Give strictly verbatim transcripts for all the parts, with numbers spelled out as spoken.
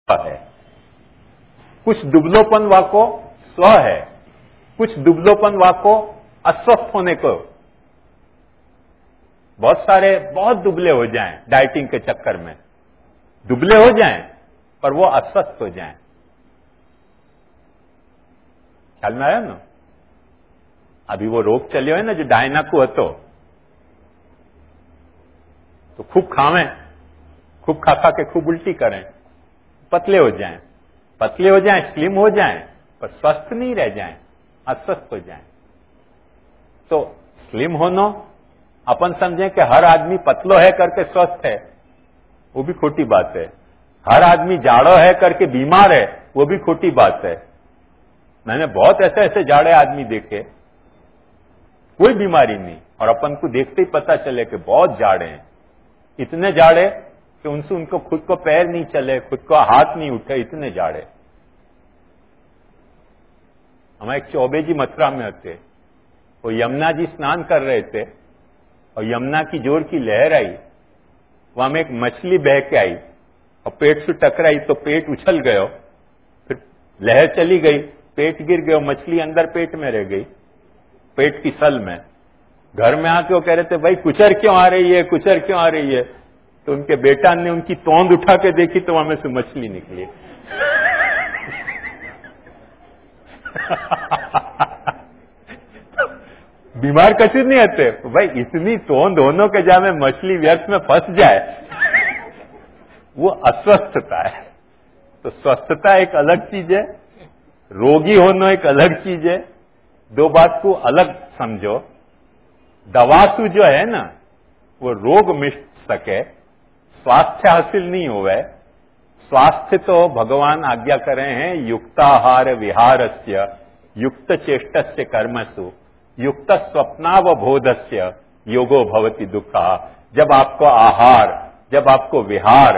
है, कुछ दुबलोपन वाको स्व है, कुछ दुबलोपन वाको अस्वस्थ होने को। बहुत सारे बहुत दुबले हो जाएं डाइटिंग के चक्कर में, दुबले हो जाएं पर वो अस्वस्थ हो जाएं। ख्याल में आया ना? अभी वो रोग चले हुए ना जो डायनाकू हतो, तो खूब खावें, खूब खा खा के खूब उल्टी करें, पतले हो जाएं, पतले हो जाएं, स्लिम हो जाएं, पर स्वस्थ नहीं रह जाएं, अस्वस्थ हो जाएं। तो स्लिम होना अपन समझें कि हर आदमी पतलो है करके स्वस्थ है, वो भी खोटी बात है। हर आदमी जाड़ो है करके बीमार है, वो भी खोटी बात है। मैंने बहुत ऐसे ऐसे जाड़े आदमी देखे, कोई बीमारी नहीं, और अपन को देखते ही पता चले कि बहुत जाड़े हैं, इतने जाड़े कि उनसे उनको खुद को पैर नहीं चले, खुद को हाथ नहीं उठे, इतने जाड़े। हम एक चौबे जी मथुरा में होते, वो यमुना जी स्नान कर रहे थे और यमुना की जोर की लहर आई, वहां में एक मछली बह के आई और पेट से टकराई तो पेट उछल गयो, फिर लहर चली गई, पेट गिर गयो, मछली अंदर पेट में रह गई, पेट की सल में। घर में आके वो कह रहे थे भाई कुचर क्यों आ रही है, कुचर क्यों आ रही है? तो उनके बेटा ने उनकी तोंद उठा के देखी तो वहां में से मछली निकली। बीमार कचूर नहीं आते भाई, इतनी तोंद होने के जा में मछली व्यर्थ में फंस जाए, वो अस्वस्थता है। तो स्वस्थता एक अलग चीज है, रोगी होना एक अलग चीज है। दो बात को अलग समझो। दवासु जो है ना, वो रोग मिट सके, स्वास्थ्य हासिल नहीं होवे। स्वास्थ्य तो भगवान आज्ञा करे हैं युक्ताहार विहारस्य युक्त चेष्टस्य कर्मसु युक्त स्वप्नावबोधस्य योगो भवति दुःखा। जब आपको आहार, जब आपको विहार,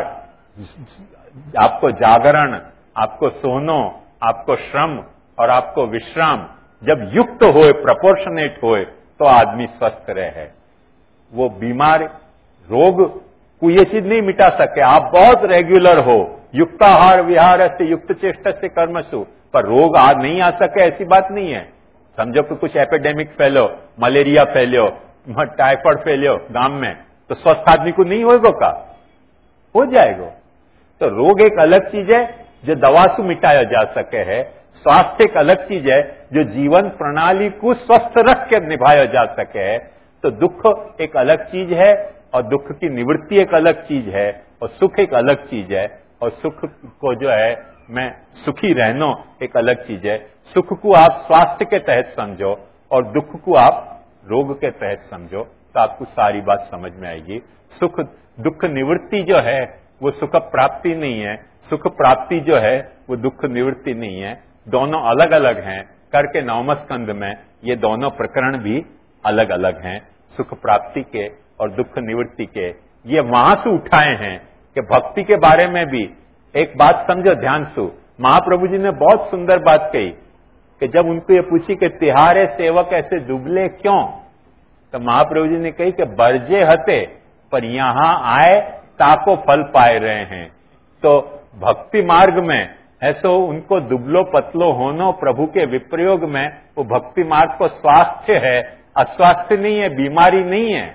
आपको जागरण, आपको सोनो, आपको श्रम और आपको विश्राम जब युक्त होए, प्रपोर्शनेट होए, तो आदमी स्वस्थ रहे। वो बीमार रोग को ये चीज नहीं मिटा सके। आप बहुत रेगुलर हो, युक्ताहार विहार से युक्त चेष्टा से कर्मसु, पर रोग आ नहीं आ सके ऐसी बात नहीं है। समझो कि कुछ एपिडेमिक फैलो, मलेरिया फैलो, टाइफाइड फैलो गांव में, तो स्वस्थ आदमी को नहीं होगा का? हो जाएगा। तो रोग एक अलग चीज है जो दवा से मिटाया जा सके है, स्वास्थ्य एक अलग चीज है जो जीवन प्रणाली को स्वस्थ रख के निभाया जा सके है। तो दुख एक अलग चीज है और दुख की निवृत्ति एक अलग चीज है और सुख एक अलग चीज है, और सुख को जो है मैं सुखी रहना एक अलग चीज है। सुख को आप स्वास्थ्य के तहत समझो और दुख को आप रोग के तहत समझो, तो आपको सारी बात समझ में आएगी। सुख दुख निवृत्ति जो है वो सुख प्राप्ति नहीं है, सुख प्राप्ति जो है वो दुख निवृत्ति नहीं है। दोनों अलग अलग हैं। करके नवम स्कंद में ये दोनों प्रकरण भी अलग अलग हैं, सुख प्राप्ति के और दुख निवृत्ति के। ये वहां से उठाए हैं कि भक्ति के बारे में भी एक बात समझो ध्यान से। महाप्रभु जी ने बहुत सुंदर बात कही कि जब उनको ये पूछी कि तिहारे सेवक ऐसे दुबले क्यों, तो महाप्रभु जी ने कही कि बरजे हते पर यहां आए ताको फल पाए रहे हैं। तो भक्ति मार्ग में ऐसो उनको दुबलो पतलो होनो प्रभु के विप्रयोग में, वो भक्ति मार्ग को स्वास्थ्य है, अस्वास्थ्य नहीं है, बीमारी नहीं है।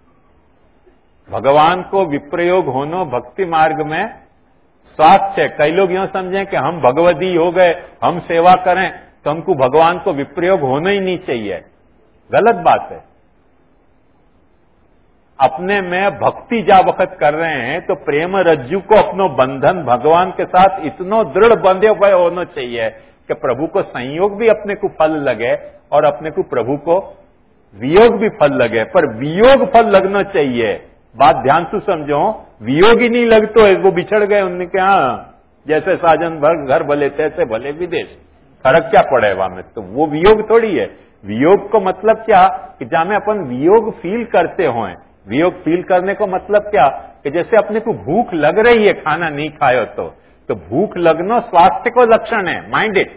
भगवान को विप्रयोग होनो भक्ति मार्ग में स्वास्थ्य है। कई लोग यूं समझें कि हम भगवदी हो गए, हम सेवा करें तो हमको भगवान को विप्रयोग होना ही नहीं चाहिए। गलत बात है। अपने में भक्ति जा वक्त कर रहे हैं तो प्रेम रज्जु को अपनो बंधन भगवान के साथ इतनो दृढ़ बंधे हुए होना चाहिए कि प्रभु को संयोग भी अपने को फल लगे और अपने को प्रभु को वियोग भी फल लगे। पर वियोग फल लगना चाहिए। बात ध्यान से समझो, वियोग ही नहीं लगतो है, वो बिछड़ गए, उनने कहा जैसे साजन भर घर भले तैसे भले विदेश, फर्क क्या पड़े वहां में? तो वो वियोग थोड़ी है। वियोग को मतलब क्या कि जहां में अपन वियोग फील करते हों। वियोग फील करने को मतलब क्या कि जैसे अपने को भूख लग रही है, खाना नहीं खायो तो तो भूख लगना स्वास्थ्य को लक्षण है। माइंड इट,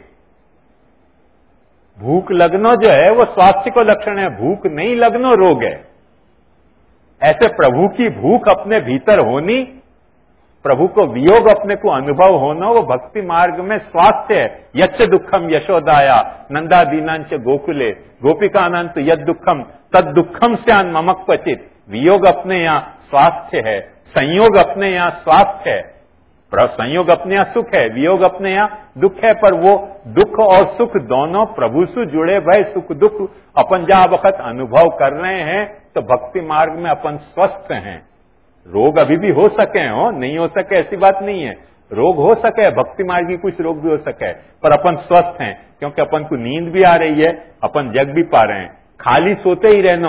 भूख लगना जो है वो स्वास्थ्य को लक्षण है, भूख नहीं लगना रोग है। ऐसे प्रभु की भूख अपने भीतर होनी प्रभु को वियोग अपने को अनुभव होना वो भक्ति मार्ग में स्वास्थ्य है। यच्च दुखम यशोदाया नंदा दीनांच गोकुले गोपिकानंत यद दुखम तद दुखम स्यान ममक क्वचित। वियोग अपने यहाँ स्वास्थ्य है, संयोग अपने यहाँ स्वास्थ्य है, संयोग अपने यहाँ सुख है, वियोग अपने यहाँ दुख है। पर वो दुख और सुख दोनों प्रभु से जुड़े भय सुख दुख अपन जहां वक्त अनुभव कर रहे हैं तो भक्ति मार्ग में अपन स्वस्थ हैं। रोग अभी भी हो सके हो, नहीं हो सके ऐसी बात नहीं है, रोग हो सके, भक्ति मार्ग की कुछ रोग भी हो सके, पर अपन स्वस्थ हैं क्योंकि अपन को नींद भी आ रही है, अपन जग भी पा रहे हैं। खाली सोते ही रहना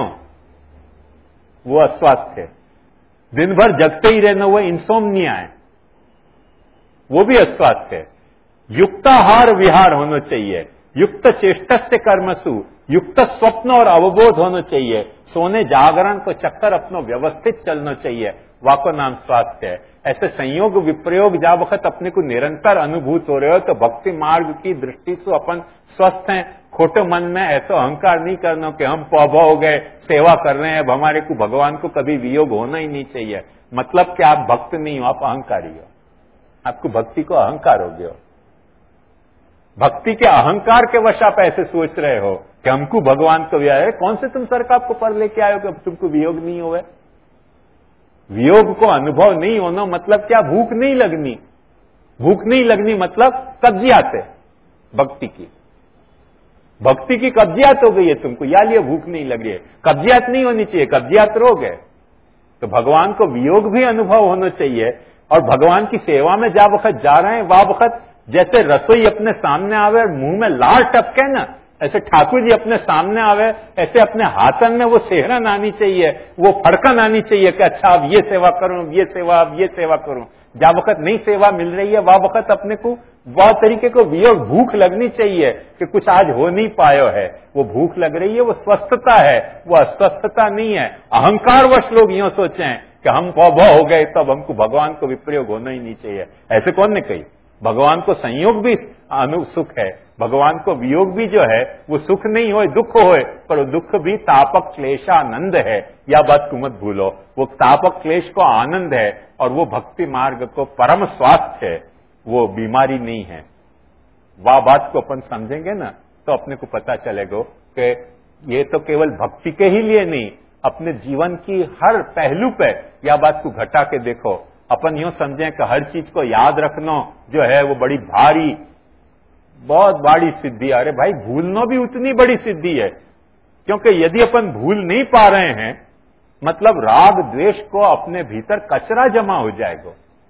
वो अस्वास्थ्य है, दिन भर जगते ही रहना वो इंसोम्निया है, वो भी अस्वास्थ्य है। युक्ताहार विहार होना चाहिए, युक्त चेष्टस्य कर्मसु, युक्त स्वप्न और अवबोध होना चाहिए, सोने जागरण को चक्कर अपना व्यवस्थित चलना चाहिए, वाको नाम स्वास्थ्य है। ऐसे संयोग विप्रयोग जा वक्त अपने को निरंतर अनुभूत हो रहे हो तो भक्ति मार्ग की दृष्टि से अपन स्वस्थ हैं। खोटे मन में ऐसा अहंकार नहीं करना कि हम पौभा हो गए, सेवा कर रहे हैं, अब हमारे को भगवान को कभी वियोग होना ही नहीं चाहिए। मतलब कि आप भक्त नहीं हो, आप अहंकारी हो, आपको भक्ति को अहंकार हो गया। भक्ति के अहंकार के वश आप ऐसे सोच रहे हो कि हमको भगवान को वियोग है। कौन से तुम सरकार को पर लेके आए हो कि अब तुमको वियोग नहीं हुए? वियोग को अनुभव नहीं होना मतलब क्या? भूख नहीं लगनी, भूख नहीं लगनी मतलब कब्जियात है भक्ति की, भक्ति की कब्जियात हो गई है तुमको, या लिए भूख नहीं लग रही है। कब्जियात नहीं होनी चाहिए, कब्जियात रोग है। तो भगवान को वियोग भी अनुभव होना चाहिए। और भगवान की सेवा में जा वक्त जा रहे हैं, वह वक्त जैसे रसोई अपने सामने आवे और मुंह में लार टपके ना, ऐसे ठाकुर जी अपने सामने आवे, ऐसे अपने हाथन में वो सेहरन आनी चाहिए, वो फड़कन आनी चाहिए कि अच्छा अब ये सेवा करूं, ये सेवा, अब ये सेवा करूं। जा वक्त नई सेवा मिल रही है वह वक्त अपने को वह तरीके को वियोग भूख लगनी चाहिए कि कुछ आज हो नहीं पायो है, वो भूख लग रही है, वो स्वस्थता है, वो अस्वस्थता नहीं है। अहंकारवश लोग यूं सोचें कि हम पौभा हो गए तब हमको भगवान को विप्रयोग होना ही नहीं चाहिए, ऐसे कौन ने कही? भगवान को संयोग भी अनु सुख है, भगवान को वियोग भी जो है वो सुख नहीं होए, दुख होए, पर दुख भी तापक क्लेशानंद है। यह बात तुम मत भूलो, वो तापक क्लेश को आनंद है और वो भक्ति मार्ग को परम स्वास्थ्य है, वो बीमारी नहीं है। वह बात को अपन समझेंगे ना तो अपने को पता चलेगा कि ये तो केवल भक्ति के ही लिए नहीं, अपने जीवन की हर पहलू पे यह बात को घटा के देखो। अपन यूं समझें कि हर चीज को याद रखना जो है वो बड़ी भारी, बहुत बड़ी सिद्धि। अरे भाई, भूलना भी उतनी बड़ी सिद्धि है, क्योंकि यदि अपन भूल नहीं पा रहे हैं मतलब राग द्वेष को अपने भीतर कचरा जमा हो जाएगा।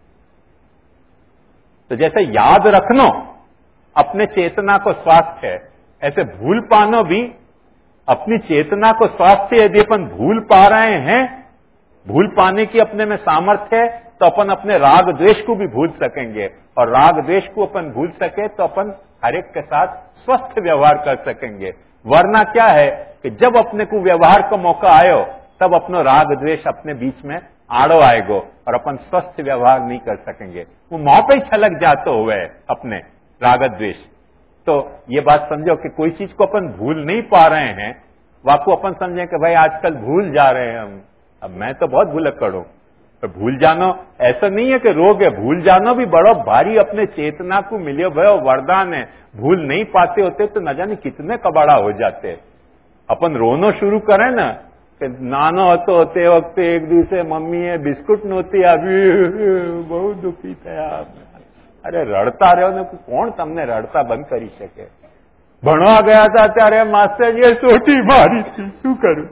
तो जैसे याद रखना अपने चेतना को स्वास्थ्य है, ऐसे भूल पाना भी अपनी चेतना को स्वास्थ्य। यदि अपन भूल पा रहे हैं, भूल पाने की अपने में सामर्थ्य है, तो अपन अपने राग द्वेष को भी भूल सकेंगे, और राग द्वेष को अपन भूल सके तो अपन हर एक के साथ स्वस्थ व्यवहार कर सकेंगे। वरना क्या है कि जब अपने को व्यवहार का मौका आयो तब अपनो राग द्वेष अपने बीच में आड़ो आएगो और अपन स्वस्थ व्यवहार नहीं कर सकेंगे, वो मौ पे ही छलक जाते हुए अपने राग द्वेष। तो ये बात समझो कि कोई चीज को अपन भूल नहीं पा रहे हैं, वाको अपन समझें कि भाई आजकल भूल जा रहे हैं हम, अब मैं तो बहुत भूलक्कड़ हूं। तो भूल जानो ऐसा नहीं है कि रोग है, भूल जानो भी बड़ो भारी अपने चेतना को मिले भयो वरदान है। भूल नहीं पाते होते तो न जाने कितने कबाड़ा हो जाते। अपन रोनो शुरू करें ना कि नानो होते होते वक्त एक दूसरे मम्मी है बिस्कुट नोती अभी बहुत दुखी थे आप। अरे रड़ता रहो ने, कौन तमने रड़ता बंद करी सके? भणवा गया था त्यारे मास्टर जी सोटी मारी थी, शू करूं?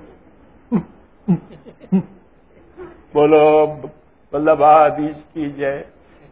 बोलो वल्लभाधीश की जय।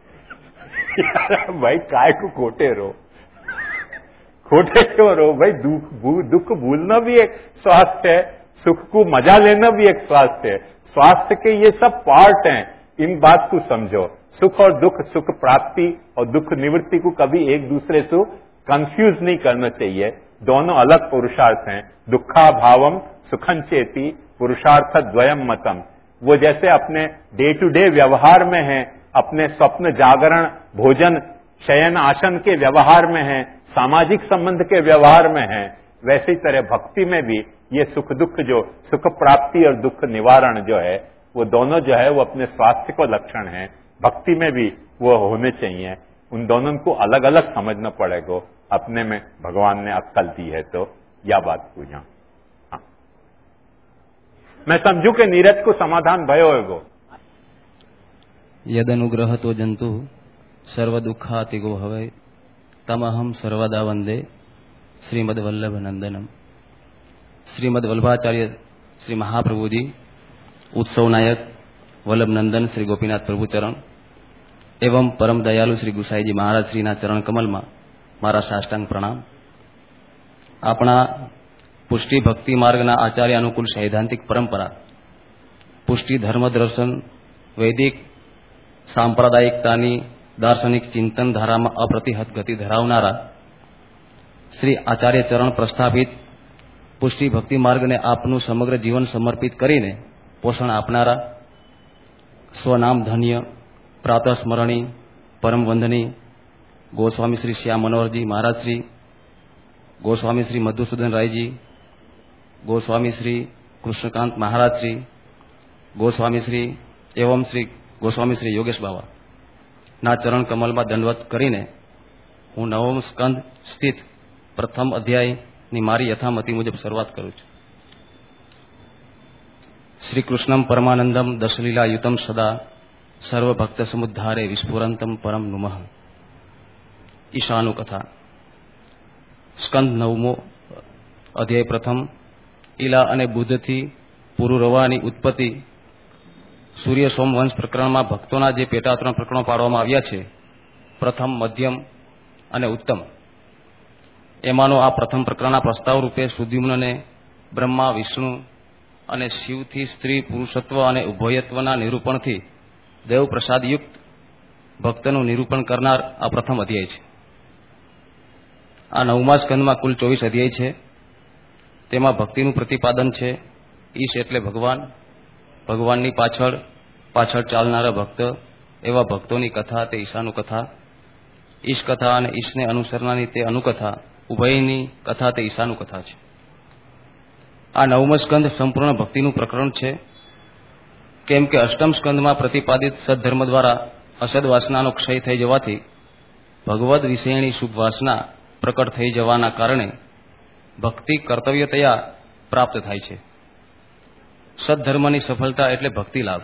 भाई काय को खोटे रो, खोटे क्यों रो भाई? दुख दुख भूलना भी एक स्वास्थ्य है, सुख को मजा लेना भी एक स्वास्थ्य है। स्वास्थ्य के ये सब पार्ट हैं, इन बात को समझो। सुख और दुख, सुख प्राप्ति और दुख निवृत्ति को कभी एक दूसरे से कंफ्यूज नहीं करना चाहिए, दोनों अलग पुरुषार्थ हैं। दुखा भावम सुखं चेति पुरुषार्थ द्वयम मतम। वो जैसे अपने डे टू डे व्यवहार में है, अपने स्वप्न जागरण भोजन शयन आसन के व्यवहार में है, सामाजिक संबंध के व्यवहार में है, वैसी तरह भक्ति में भी ये सुख दुख जो सुख प्राप्ति और दुख निवारण जो है वो दोनों जो है वो अपने स्वास्थ्य को लक्षण है। भक्ति में भी वो होने चाहिए। उन दोनों को अलग अलग समझना पड़ेगा। अपने में भगवान ने अक्कल दी है तो या बात पूछा। हाँ, मैं समझू कि नीरज को समाधान भयो होगो। यद अनुग्रह तो जंतु सर्व दुखातिगो हवै तमहम सर्वदा वंदे श्रीमद वल्लभ नंदनम। श्रीमद वल्लभाचार्य श्री महाप्रभु जी, उत्सव नायक वल्लभ नंदन श्री गोपीनाथ प्रभु चरण एवं परम दयालु श्री गुसाई जी महाराज श्रीना चरण कमल में मारा साष्टांग प्रणाम। अपना पुष्टि भक्ति मार्गना आचार्य अनुकूल सैद्धांतिक परंपरा, पुष्टि धर्म दर्शन वैदिक सांप्रदायिकतानी दार्शनिक चिंतन धारा में अप्रतिहत गति धरावनारा श्री आचार्य चरण प्रस्थापित पुष्टि भक्ति मार्ग ने आपनु समग्र जीवन समर्पित करीने पोषण आपनारा स्वनाम धन्य प्रातः स्मरणी परम वंदनी गोस्वामी श्री श्याम मनोहर जी महाराज श्री, गोस्वामी श्री मधुसूदन राय जी, गोस्वामी श्री कृष्णकांत महाराज श्री, गोस्वामी श्री एवं श्री गोस्वामी श्री योगेश बाबा ना चरण कमल में दंडवत करीने हूँ नवम स्कंद स्थित प्रथम अध्याय नी मारी यथामति मुजब शुरुआत करूँ छूं। श्री कृष्णम परमानंदम दशलीला युतम सदा सर्वभक्त समुद्धारे विस्फुरंतम परम नुमः। ईशानु कथा स्कंद नवमो अध्याय प्रथम ईला अने बुद्ध थी पुरुरवानी उत्पत्ति सूर्य सोमवंश प्रकरण में भक्तों जे पेटा त्रण प्रकरणों पाड़वामां आव्या छे, प्रथम मध्यम अने उत्तम। एमानो आ प्रथम प्रकरण प्रस्ताव रूपे सुद्युम्न ने ब्रह्मा विष्णु अने शिव थी स्त्री पुरुषत्व अने उभयत्वना निरूपण थी देव प्रसाद युक्त भक्तनु निरूपण करनार आ प्रथम अध्याय छे। आ नवमा स्कंद में कुल चौवीस अध्याय छे। तेमां भक्तिनुं प्रतिपादन छे। ईश एटले भगवान, भगवाननी पाछळ पाछळ चालनारा भक्त एवा भक्तोनी कथा ते ईशानु कथा, ईश कथा अने ईशने अनुसरनानी ते अनुकथा, उभयनी कथा ते ईशानु कथा छे। आ नवमो स्कंद संपूर्ण भक्तिनुं प्रकरण छे, केम के अष्टम स्कंद में प्रतिपादित सद्धर्म द्वारा असद वासनानो क्षय थई जवाथी भगवद विषयनी शुभ वासना प्रकट थई जवाना कारणे भक्ति कर्तव्यतया प्राप्त थाय छे। सद्धर्मनी सफलता एटले भक्ति लाभ।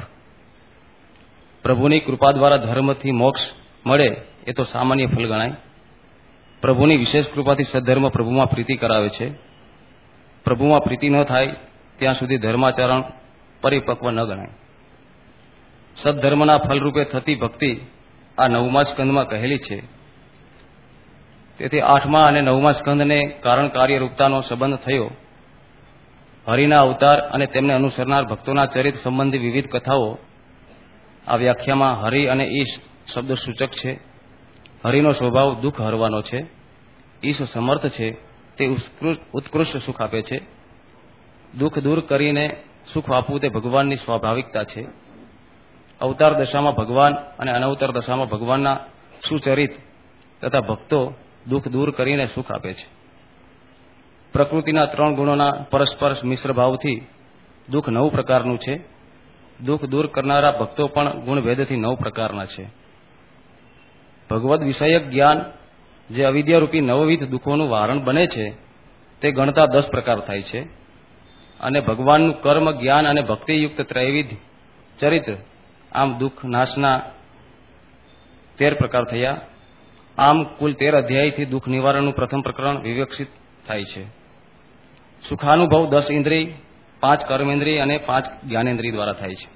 प्रभुनी कृपा द्वारा धर्म थी मोक्ष मळे ए तो सामान्य फल गणाय। प्रभुनी विशेष कृपाथी सद्धर्म प्रभुमां प्रीति करावे छे। प्रभुमां प्रीति न थाय त्यां सुधी धर्माचरण परिपक्व न गणाय। सद्धर्मना फल रूपे थती भक्ति आ नवमा स्कंद में कहेली छे। तेथी आठमा अने नवमा स्कंद ने कारण कार्य रूपतानो संबंध थयो। हरिना अवतार अने तेमने अनुसरनार भक्तोना चरित्र संबंधी विविध कथाओं आ व्याख्यामां हरि अने ईश शब्द सूचक छे। हरिनो स्वभाव दुख हरवानो छे। ईश समर्थ छे, ते उत्कृष्ट सुख आपे छे। दुख दूर करीने सुख आपवुं ते भगवाननी स्वाभाविकता छे। अवतार दशा में भगवान और अनवतार दशा में भगवान सुचरित तथा भक्तों दुख दूर करीने सुख आपे छे। प्रकृतिना त्रण गुणोना परस्पर मिश्र भावथी दुख नव प्रकारनुं छे। दुख दूर करनारा भक्तों पण गुणभेदथी नव प्रकारना छे। भगवद विषयक ज्ञान जे अविद्यारूपी नवविध दुखोनुं वारण बने छे ते गणता दस प्रकार थाय छे। अने भगवाननुं कर्म ज्ञान अने भक्ति युक्त त्रैविध चरित्र आम दुख नाशना तेर प्रकार थया। आम कुल तेर अध्याय थी दुख निवारण प्रथम प्रकरण विवक्षित थाय छे। सुखानुभव दस इंद्रिय, पांच कर्मेन्द्रिय अने पांच ज्ञानेन्द्रिय द्वारा थाय छे।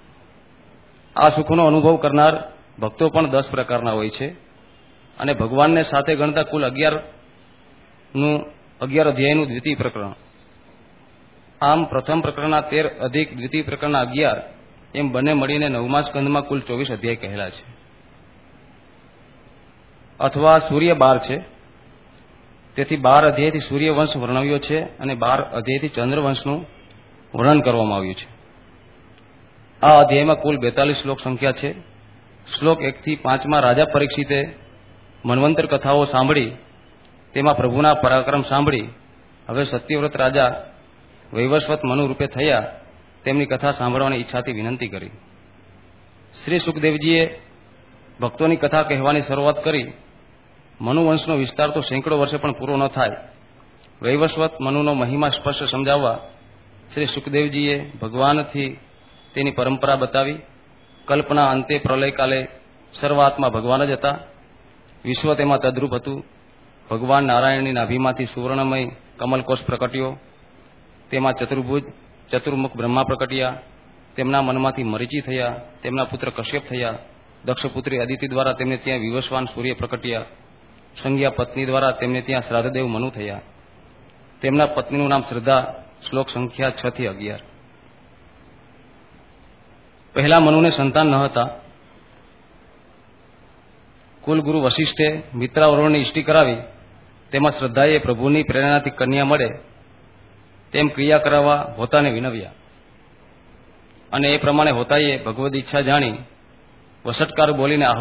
आ सुखनो अनुभव करनार भक्तों पण दस प्रकारना होय छे अने भगवानने साथे गणता कुल अगियार नु अगियार अध्यायनुं द्वितीय प्रकरण। आम प्रथम प्रकरणना तेर अधिक द्वितीय प्रकरणना अगियार एम बने मळीने नवमा स्कंदमां कुल चौवीस अध्याय कहेला छे। अथवा सूर्य बार छे, तेथी बार अध्यायथी सूर्यवंश वर्णव्यो छे अने बार अध्यायथी चंद्रवंशनुं वर्णन करवामां आव्युं छे। आ अध्यायमां कुल बेतालीस श्लोक संख्या छे। श्लोक एक थी पांच में राजा परीक्षिते मनवंतर कथाओं सांभळी तेमां प्रभुना पराक्रम सांभळी हवे सत्यव्रत राजा वैवस्वत मनु रूपे थया तेमनी कथा सांभळवानी इच्छाथी विनंती करी। श्री सुखदेवजीए ભક્તોની કથા કહેવાની શરૂઆત કરી. મનુવંશનો વિસ્તાર તો સેંકડો વર્ષે પણ પૂરો ન થાય. વૈવસ્વત મનુનો મહિમા સ્પષ્ટ સમજાવવા શ્રી સુખદેવજીએ ભગવાનથી તેની પરંપરા બતાવી. કલ્પના અંતે પ્રલયકાલે સર્વાત્મા ભગવાન જ હતા. વિશ્વ તેમાં તદ્રુપ હતું. ભગવાન નારાયણની નાભીમાંથી સુવર્ણમય કમલકોષ પ્રકટ્યો. તેમાં ચતુર્ભુજ ચતુર્મુખ બ્રહ્મા પ્રકટ્યા. તેમના મનમાંથી મરીચી થયા. તેમના પુત્ર કશ્યપ થયા. દક્ષપુત્રી અદિતિ દ્વારા તેમને ત્યાં વિવસ્વાન સૂર્ય પ્રકટ્યા. સંજ્ઞા પત્ની દ્વારા તેમને ત્યાં શ્રાદ્ધદેવ મનુ થયા. તેમના પત્નીનું નામ શ્રદ્ધા. શ્લોક સંખ્યા છ થી અગિયાર. પહેલા મનુને સંતાન ન હતા. કુલગુરુ વશિષ્ઠે મિત્રાવરોની ઇષ્ટિ કરાવી. તેમાં શ્રદ્ધાએ પ્રભુની પ્રેરણાથી કન્યા મળે તેમ ક્રિયા કરાવવા હોતાને વિનવ્યા અને એ પ્રમાણે હોતાએ ભગવદ ઈચ્છા જાણી વસટકાર બોલીને